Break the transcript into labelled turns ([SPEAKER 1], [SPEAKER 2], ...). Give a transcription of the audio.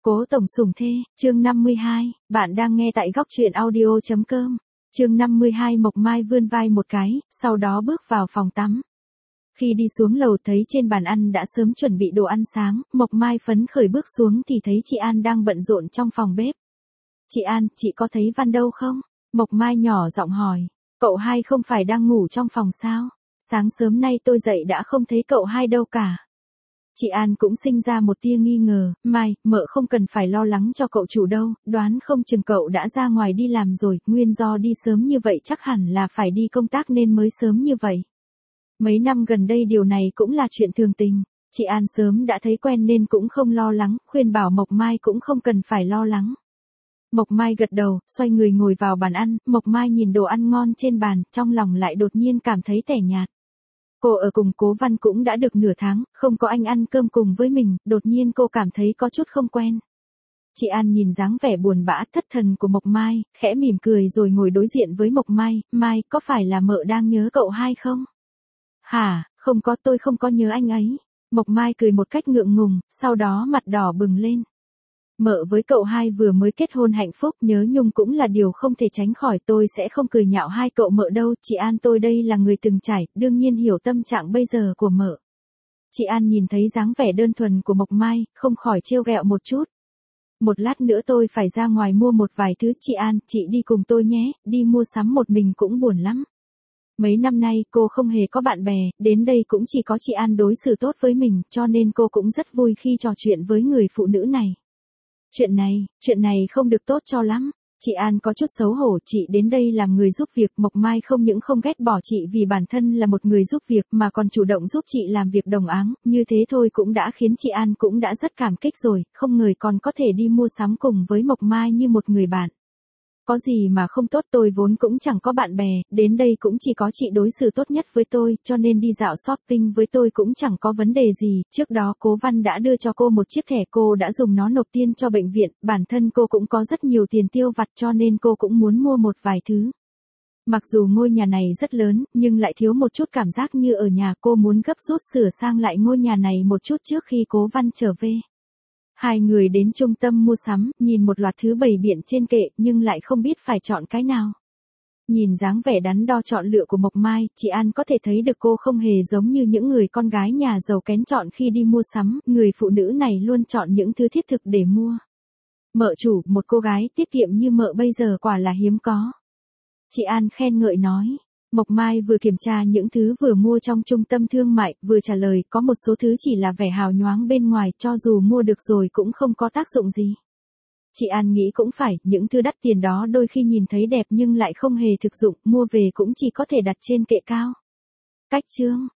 [SPEAKER 1] Cố tổng sủng thê, chương 52, bạn đang nghe tại góc truyện audio.com. Chương 52 Mộc Mai vươn vai một cái, sau đó bước vào phòng tắm. Khi đi xuống lầu thấy trên bàn ăn đã sớm chuẩn bị đồ ăn sáng, Mộc Mai phấn khởi bước xuống thì thấy chị An đang bận rộn trong phòng bếp. Chị An, chị có thấy Văn đâu không? Mộc Mai nhỏ giọng hỏi, cậu hai không phải đang ngủ trong phòng sao? Sáng sớm nay tôi dậy đã không thấy cậu hai đâu cả. Chị An cũng sinh ra một tia nghi ngờ, Mai, mợ không cần phải lo lắng cho cậu chủ đâu, đoán không chừng cậu đã ra ngoài đi làm rồi, nguyên do đi sớm như vậy chắc hẳn là phải đi công tác nên mới sớm như vậy. Mấy năm gần đây điều này cũng là chuyện thường tình, chị An sớm đã thấy quen nên cũng không lo lắng, khuyên bảo Mộc Mai cũng không cần phải lo lắng. Mộc Mai gật đầu, xoay người ngồi vào bàn ăn, Mộc Mai nhìn đồ ăn ngon trên bàn, trong lòng lại đột nhiên cảm thấy tẻ nhạt. Cô ở cùng Cố Văn cũng đã được nửa tháng, không có anh ăn cơm cùng với mình, đột nhiên cô cảm thấy có chút không quen. Chị An nhìn dáng vẻ buồn bã thất thần của Mộc Mai, khẽ mỉm cười rồi ngồi đối diện với Mộc Mai, Mai, có phải là mợ đang nhớ cậu hai không? Hả, không có, tôi không có nhớ anh ấy. Mộc Mai cười một cách ngượng ngùng, sau đó mặt đỏ bừng lên. Mợ với cậu hai vừa mới kết hôn hạnh phúc, nhớ nhung cũng là điều không thể tránh khỏi, tôi sẽ không cười nhạo hai cậu mợ đâu, chị An tôi đây là người từng trải, đương nhiên hiểu tâm trạng bây giờ của mợ. Chị An nhìn thấy dáng vẻ đơn thuần của Mộc Mai, không khỏi trêu ghẹo một chút. Một lát nữa tôi phải ra ngoài mua một vài thứ, chị An, chị đi cùng tôi nhé, đi mua sắm một mình cũng buồn lắm. Mấy năm nay cô không hề có bạn bè, đến đây cũng chỉ có chị An đối xử tốt với mình, cho nên cô cũng rất vui khi trò chuyện với người phụ nữ này. Chuyện này không được tốt cho lắm. Chị An có chút xấu hổ, chị đến đây làm người giúp việc, Mộc Mai không những không ghét bỏ chị vì bản thân là một người giúp việc mà còn chủ động giúp chị làm việc đồng áng, như thế thôi cũng đã khiến chị An cũng đã rất cảm kích rồi, không ngờ còn có thể đi mua sắm cùng với Mộc Mai như một người bạn. Có gì mà không tốt, tôi vốn cũng chẳng có bạn bè, đến đây cũng chỉ có chị đối xử tốt nhất với tôi, cho nên đi dạo shopping với tôi cũng chẳng có vấn đề gì. Trước đó Cố Văn đã đưa cho cô một chiếc thẻ, cô đã dùng nó nộp tiền cho bệnh viện, bản thân cô cũng có rất nhiều tiền tiêu vặt cho nên cô cũng muốn mua một vài thứ. Mặc dù ngôi nhà này rất lớn, nhưng lại thiếu một chút cảm giác như ở nhà, cô muốn gấp rút sửa sang lại ngôi nhà này một chút trước khi Cố Văn trở về. Hai người đến trung tâm mua sắm, nhìn một loạt thứ bày biện trên kệ, nhưng lại không biết phải chọn cái nào. Nhìn dáng vẻ đắn đo chọn lựa của Mộc Mai, chị An có thể thấy được cô không hề giống như những người con gái nhà giàu kén chọn khi đi mua sắm, người phụ nữ này luôn chọn những thứ thiết thực để mua. Mợ chủ, một cô gái tiết kiệm như mợ bây giờ quả là hiếm có. Chị An khen ngợi nói. Mộc Mai vừa kiểm tra những thứ vừa mua trong trung tâm thương mại, vừa trả lời, có một số thứ chỉ là vẻ hào nhoáng bên ngoài, cho dù mua được rồi cũng không có tác dụng gì. Chị An nghĩ cũng phải, những thứ đắt tiền đó đôi khi nhìn thấy đẹp nhưng lại không hề thực dụng, mua về cũng chỉ có thể đặt trên kệ cao. Cách chương,